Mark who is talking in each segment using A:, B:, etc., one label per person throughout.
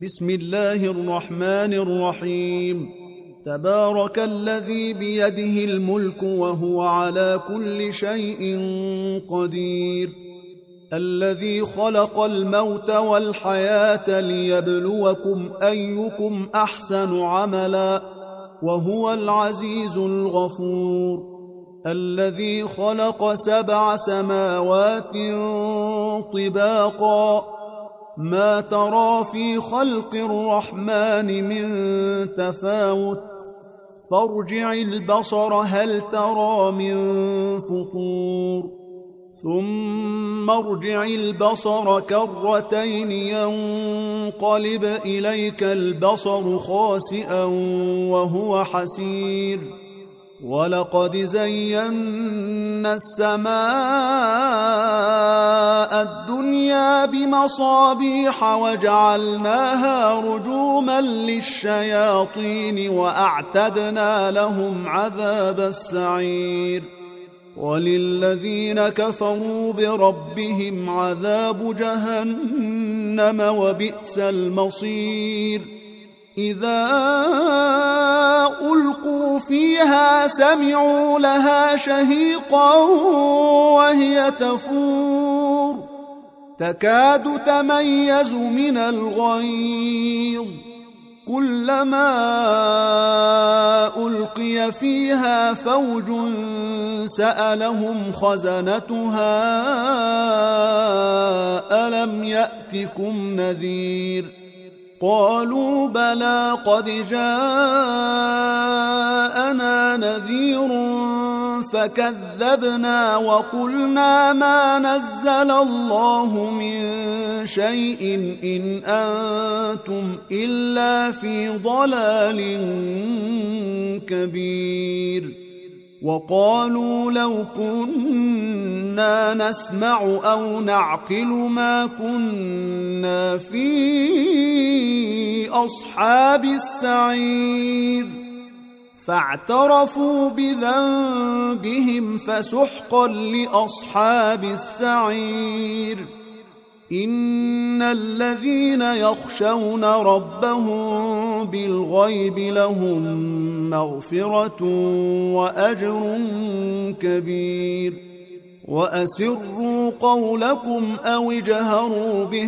A: بسم الله الرحمن الرحيم. تبارك الذي بيده الملك وهو على كل شيء قدير، الذي خلق الموت والحياة ليبلوكم أيكم أحسن عملا وهو العزيز الغفور، الذي خلق 7 سماوات طباقا ما ترى في خلق الرحمن من تفاوت، فارجع البصر هل ترى من فطور، ثم ارجع البصر كرتين ينقلب إليك البصر خاسئا وهو حسير، ولقد زينا السماء الدنيا بمصابيح وجعلناها رجوما للشياطين وأعتدنا لهم عذاب السعير، وللذين كفروا بربهم عذاب جهنم وبئس المصير. إذا ألقوا فيها سمعوا لها شهيقا وهي تفور تكاد تميز من الغيظ، كلما ألقي فيها فوج سألهم خزنتها ألم يأتكم نذير، قالوا بلى قد جاءنا نذير فكذبنا وقلنا ما نزل الله من شيء إن أنتم إلا في ضلال كبير، وقالوا لو كنا نسمع أو نعقل ما كنا في أصحاب السعير، فاعترفوا بذنبهم فسحقا لأصحاب السعير. إن الذين يخشون ربهم بالغيب لهم مغفرة وأجر كبير، وأسروا قولكم أو اجهروا به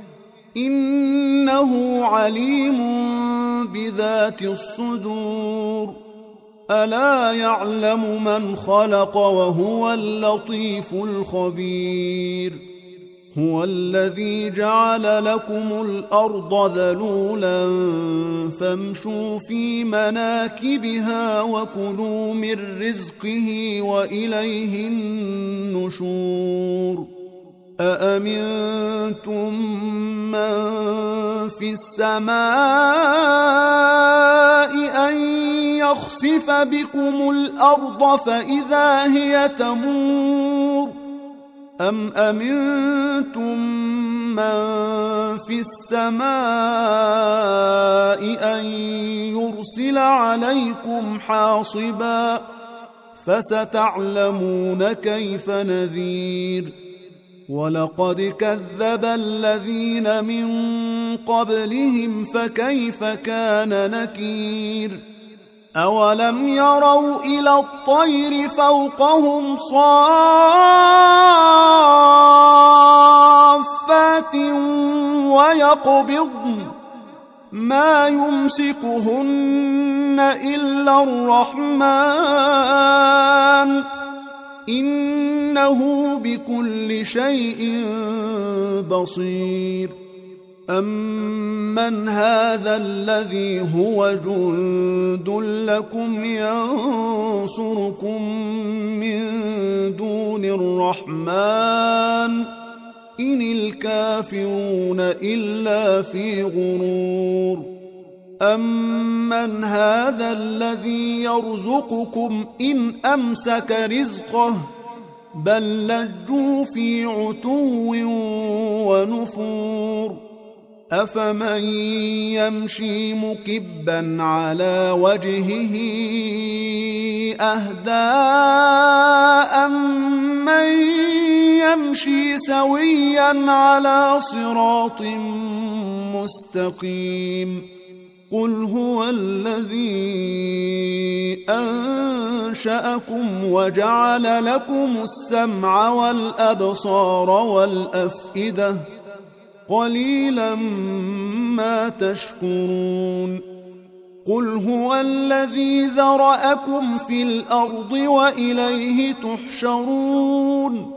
A: إنه عليم بذات الصدور، ألا يعلم من خلق وهو اللطيف الخبير، هو الذي جعل لكم الأرض ذلولا فامشوا في مناكبها وكلوا من رزقه وإليه النشور. أأمنتم من في السماء أن يخسف بكم الأرض فإذا هي تمور، أم أمنتم من في السماء أن يرسل عليكم حاصبا، فستعلمون كيف نذير. ولقد كذب الذين من قبلهم فكيف كان نكير، أولم يروا إلى الطير فوقهم صافات ويقبضن ما يمسكهن إلا الرحمن إنه بكل شيء بصير. أمن هذا الذي هو جند لكم ينصركم من دون الرحمن إن الكافرون إلا في غرور. أمن هذا الذي يرزقكم إن أمسك رزقه بل لجوا في عتو ونفور. أفمن يمشي مكبا على وجهه أهدى أمن يمشي سويا على صراط مستقيم قل هو الذي أنشأكم وجعل لكم السمع والأبصار والأفئدة قليلا ما تشكرون قل هو الذي ذرأكم في الأرض وإليه تحشرون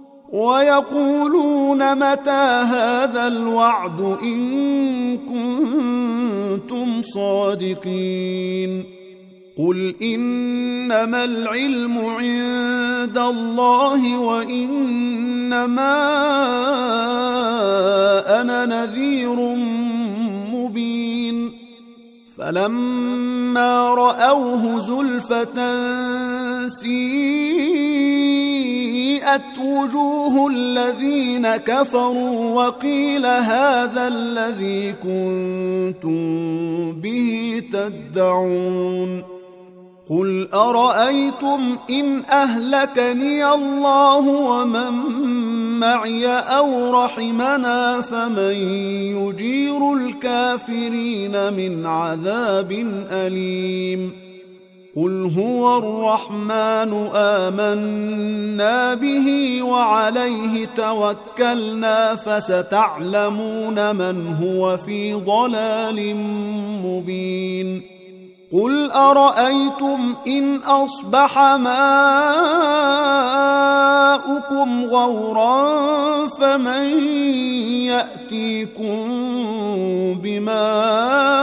A: ويقولون متى هذا الوعد إن كنتم صادقين قل إنما العلم عند الله وإنما أنا نذير مبين فلما رأوه زلفة سيئت وجوه الذين كفروا وقيل هذا الذي كنتم به تدعون قل أرأيتم إن أهلكني الله ومن معي أو رحمنا فمن يجير الكافرين من عذاب أليم قل هو الرحمن آمنا به وعليه توكلنا فستعلمون من هو في ضلال مبين قل أرأيتم إن أصبح ماؤكم غورا فمن يأتيكم بماء